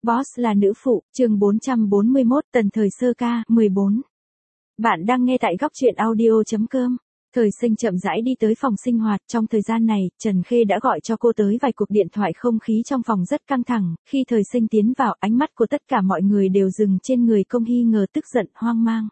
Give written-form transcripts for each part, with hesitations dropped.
Boss là nữ phụ, chương 441, tần thời sơ ca, 14. Bạn đang nghe tại góc truyện audio.com. Thời Sinh chậm rãi đi tới phòng sinh hoạt, trong thời gian này, Trần Khê đã gọi cho cô tới vài cuộc điện thoại, không khí trong phòng rất căng thẳng, khi Thời Sinh tiến vào, ánh mắt của tất cả mọi người đều dừng trên người Công Hy, ngờ, tức giận, hoang mang.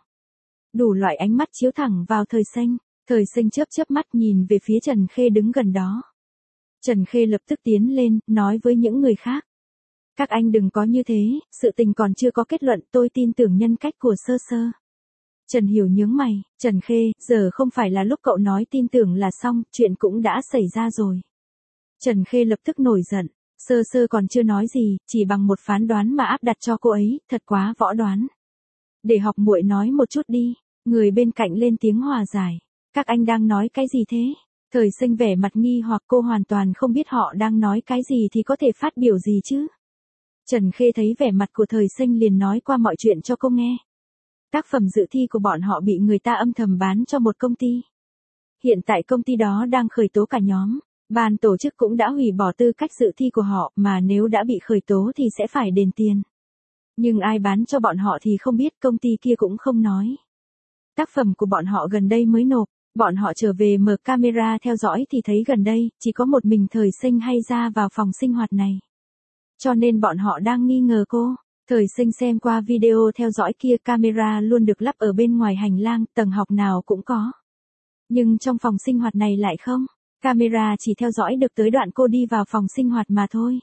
Đủ loại ánh mắt chiếu thẳng vào Thời Sinh chớp chớp mắt nhìn về phía Trần Khê đứng gần đó. Trần Khê lập tức tiến lên, nói với những người khác. Các anh đừng có như thế, sự tình còn chưa có kết luận, tôi tin tưởng nhân cách của Sơ Sơ. Trần Hiểu nhướng mày, Trần Khê, giờ không phải là lúc cậu nói tin tưởng là xong, chuyện cũng đã xảy ra rồi. Trần Khê lập tức nổi giận, Sơ Sơ còn chưa nói gì, chỉ bằng một phán đoán mà áp đặt cho cô ấy, thật quá võ đoán. Để học muội nói một chút đi, người bên cạnh lên tiếng hòa giải. Các anh đang nói cái gì thế? Thời Sinh vẻ mặt nghi hoặc, cô hoàn toàn không biết họ đang nói cái gì thì có thể phát biểu gì chứ. Trần Khê thấy vẻ mặt của Thời Sinh liền nói qua mọi chuyện cho cô nghe. Tác phẩm dự thi của bọn họ bị người ta âm thầm bán cho một công ty. Hiện tại công ty đó đang khởi tố cả nhóm, ban tổ chức cũng đã hủy bỏ tư cách dự thi của họ, mà nếu đã bị khởi tố thì sẽ phải đền tiền. Nhưng ai bán cho bọn họ thì không biết, công ty kia cũng không nói. Tác phẩm của bọn họ gần đây mới nộp, bọn họ trở về mở camera theo dõi thì thấy gần đây, chỉ có một mình Thời Sinh hay ra vào phòng sinh hoạt này. Cho nên bọn họ đang nghi ngờ cô. Thời Sinh xem qua video theo dõi kia, camera luôn được lắp ở bên ngoài hành lang, tầng học nào cũng có. Nhưng trong phòng sinh hoạt này lại không, camera chỉ theo dõi được tới đoạn cô đi vào phòng sinh hoạt mà thôi.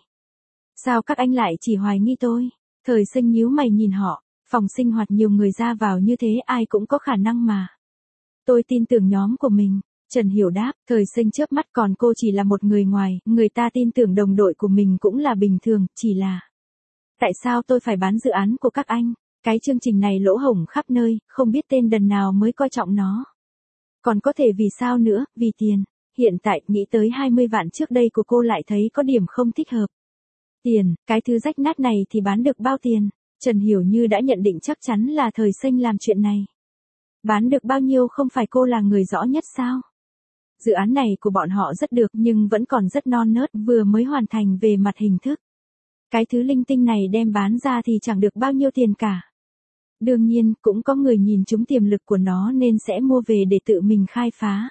Sao các anh lại chỉ hoài nghi tôi? Thời Sinh nhíu mày nhìn họ, phòng sinh hoạt nhiều người ra vào như thế, ai cũng có khả năng mà. Tôi tin tưởng nhóm của mình. Trần Hiểu đáp, Thời Sinh chớp mắt, còn cô chỉ là một người ngoài, người ta tin tưởng đồng đội của mình cũng là bình thường, chỉ là... Tại sao tôi phải bán dự án của các anh? Cái chương trình này lỗ hổng khắp nơi, không biết tên đần nào mới coi trọng nó. Còn có thể vì sao nữa, vì tiền. Hiện tại, nghĩ tới 20 vạn trước đây của cô lại thấy có điểm không thích hợp. Tiền, cái thứ rách nát này thì bán được bao tiền? Trần Hiểu như đã nhận định chắc chắn là Thời Sinh làm chuyện này. Bán được bao nhiêu không phải cô là người rõ nhất sao? Dự án này của bọn họ rất được nhưng vẫn còn rất non nớt, vừa mới hoàn thành về mặt hình thức. Cái thứ linh tinh này đem bán ra thì chẳng được bao nhiêu tiền cả. Đương nhiên, cũng có người nhìn trúng tiềm lực của nó nên sẽ mua về để tự mình khai phá.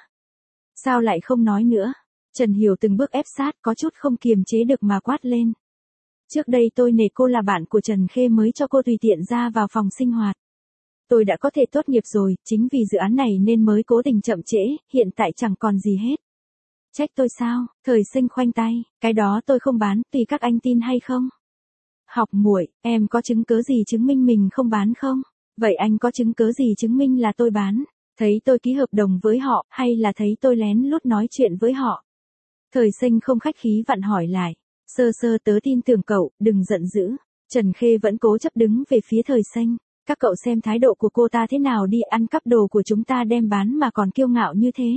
Sao lại không nói nữa? Trần Hiểu từng bước ép sát, có chút không kiềm chế được mà quát lên. Trước đây tôi nể cô là bạn của Trần Khê mới cho cô tùy tiện ra vào phòng sinh hoạt. Tôi đã có thể tốt nghiệp rồi, chính vì dự án này nên mới cố tình chậm trễ, hiện tại chẳng còn gì hết. Trách tôi sao? Thời Sinh khoanh tay, cái đó tôi không bán, tùy các anh tin hay không. Học muội, em có chứng cứ gì chứng minh mình không bán không? Vậy anh có chứng cứ gì chứng minh là tôi bán? Thấy tôi ký hợp đồng với họ, hay là thấy tôi lén lút nói chuyện với họ? Thời Sinh không khách khí vặn hỏi lại. Sơ Sơ, tớ tin tưởng cậu, đừng giận dữ. Trần Khê vẫn cố chấp đứng về phía Thời Sinh. Các cậu xem thái độ của cô ta thế nào đi, ăn cắp đồ của chúng ta đem bán mà còn kiêu ngạo như thế.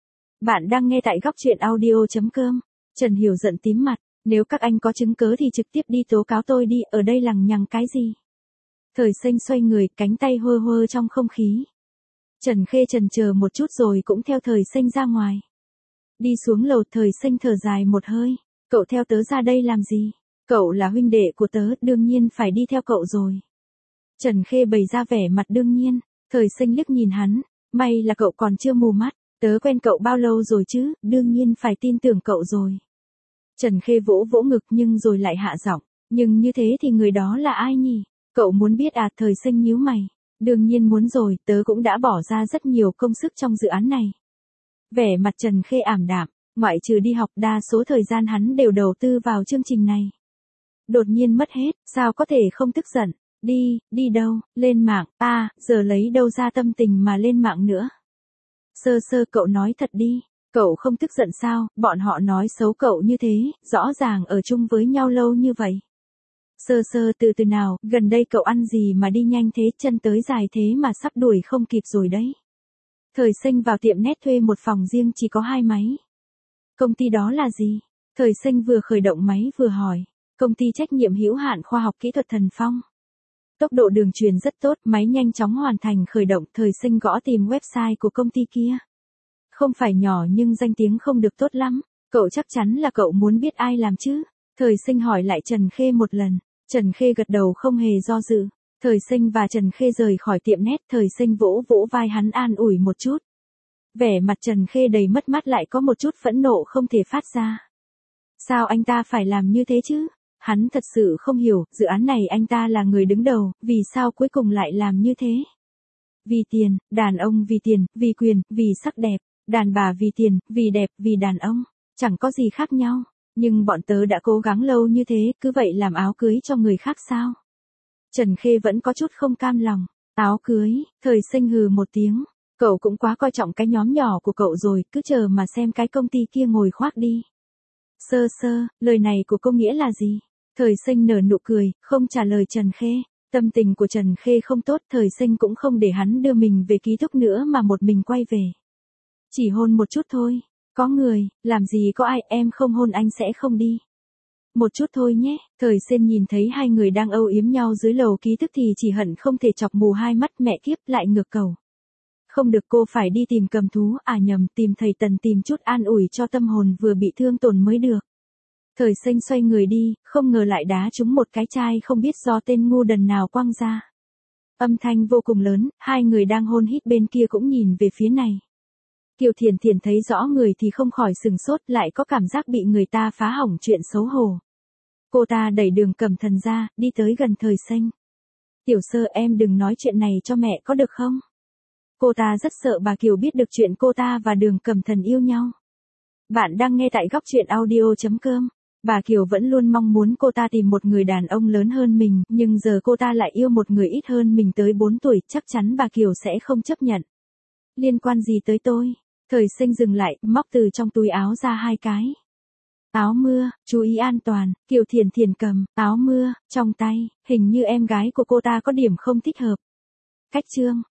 Bạn đang nghe tại góc truyện audio.com. Trần Hiểu giận tím mặt, nếu các anh có chứng cứ thì trực tiếp đi tố cáo tôi đi, ở đây lằng nhằng cái gì. Thời Sinh xoay người, cánh tay hơ hơ trong không khí. Trần Khê chần chờ một chút rồi cũng theo Thời Sinh ra ngoài. Đi xuống lầu, Thời Sinh thở dài một hơi. Cậu theo tớ ra đây làm gì? Cậu là huynh đệ của tớ, đương nhiên phải đi theo cậu rồi. Trần Khê bày ra vẻ mặt đương nhiên. Thời Sinh liếc nhìn hắn, may là cậu còn chưa mù mắt, tớ quen cậu bao lâu rồi chứ, đương nhiên phải tin tưởng cậu rồi. Trần Khê vỗ vỗ ngực nhưng rồi lại hạ giọng, nhưng như thế thì người đó là ai nhỉ? Cậu muốn biết à? Thời Sinh nhíu mày, đương nhiên muốn rồi, tớ cũng đã bỏ ra rất nhiều công sức trong dự án này. Vẻ mặt Trần Khê ảm đạm, ngoại trừ đi học đa số thời gian hắn đều đầu tư vào chương trình này. Đột nhiên mất hết, sao có thể không tức giận? Đi đâu, lên mạng, giờ lấy đâu ra tâm tình mà lên mạng nữa. Sơ Sơ, cậu nói thật đi, cậu không tức giận sao, bọn họ nói xấu cậu như thế, rõ ràng ở chung với nhau lâu như vậy. Sơ Sơ, từ từ nào, gần đây cậu ăn gì mà đi nhanh thế, chân tới dài thế mà sắp đuổi không kịp rồi đấy. Thời Sinh vào tiệm nét thuê một phòng riêng chỉ có 2 máy. Công ty đó là gì? Thời Sinh vừa khởi động máy vừa hỏi. Công ty trách nhiệm hữu hạn khoa học kỹ thuật Thần Phong. Tốc độ đường truyền rất tốt, máy nhanh chóng hoàn thành khởi động. Thời Sinh gõ tìm website của công ty kia. Không phải nhỏ nhưng danh tiếng không được tốt lắm. Cậu chắc chắn là cậu muốn biết ai làm chứ? Thời Sinh hỏi lại Trần Khê một lần. Trần Khê gật đầu không hề do dự. Thời Sinh và Trần Khê rời khỏi tiệm nét, Thời Sinh vỗ vỗ vai hắn an ủi một chút. Vẻ mặt Trần Khê đầy mất mát lại có một chút phẫn nộ không thể phát ra. Sao anh ta phải làm như thế chứ? Hắn thật sự không hiểu, dự án này anh ta là người đứng đầu, vì sao cuối cùng lại làm như thế? Vì tiền, đàn ông vì tiền, vì quyền, vì sắc đẹp, đàn bà vì tiền, vì đẹp, vì đàn ông, chẳng có gì khác nhau. Nhưng bọn tớ đã cố gắng lâu như thế, cứ vậy làm áo cưới cho người khác sao? Trần Khê vẫn có chút không cam lòng. Áo cưới, Thời Sinh hừ một tiếng. Cậu cũng quá coi trọng cái nhóm nhỏ của cậu rồi, cứ chờ mà xem cái công ty kia ngồi khoác đi. Sơ sơ, lời này của cô nghĩa là gì? Thời Sinh nở nụ cười, không trả lời Trần Khê. Tâm tình của Trần Khê không tốt, Thời Sinh cũng không để hắn đưa mình về ký túc nữa mà một mình quay về. Chỉ hôn một chút thôi. Có người, làm gì có ai, em không hôn anh sẽ không đi. Một chút thôi nhé. Thời Sinh nhìn thấy hai người đang âu yếm nhau dưới lầu ký túc thì chỉ hận không thể chọc mù hai mắt, mẹ kiếp, lại ngược cầu. Không được, cô phải đi tìm cầm thú, nhầm, tìm thầy Tần tìm chút an ủi cho tâm hồn vừa bị thương tổn mới được. Thời Sinh xoay người đi, không ngờ lại đá trúng một cái chai không biết do tên ngu đần nào quăng ra. Âm thanh vô cùng lớn, hai người đang hôn hít bên kia cũng nhìn về phía này. Kiều Thiển Thiển thấy rõ người thì không khỏi sừng sốt, lại có cảm giác bị người ta phá hỏng chuyện xấu hổ. Cô ta đẩy Đường Cẩm Thần ra, đi tới gần Thời Sinh. Tiểu Sơ, em đừng nói chuyện này cho mẹ có được không? Cô ta rất sợ bà Kiều biết được chuyện cô ta và Đường Cẩm Thần yêu nhau. Bạn đang nghe tại góc truyện audio.com. Bà Kiều vẫn luôn mong muốn cô ta tìm một người đàn ông lớn hơn mình, nhưng giờ cô ta lại yêu một người ít hơn mình tới 4 tuổi, chắc chắn bà Kiều sẽ không chấp nhận. Liên quan gì tới tôi? Thời Sinh dừng lại, móc từ trong túi áo ra hai cái áo mưa, chú ý an toàn. Kiều Thiển Thiển cầm áo mưa trong tay, hình như em gái của cô ta có điểm không thích hợp. Cách chương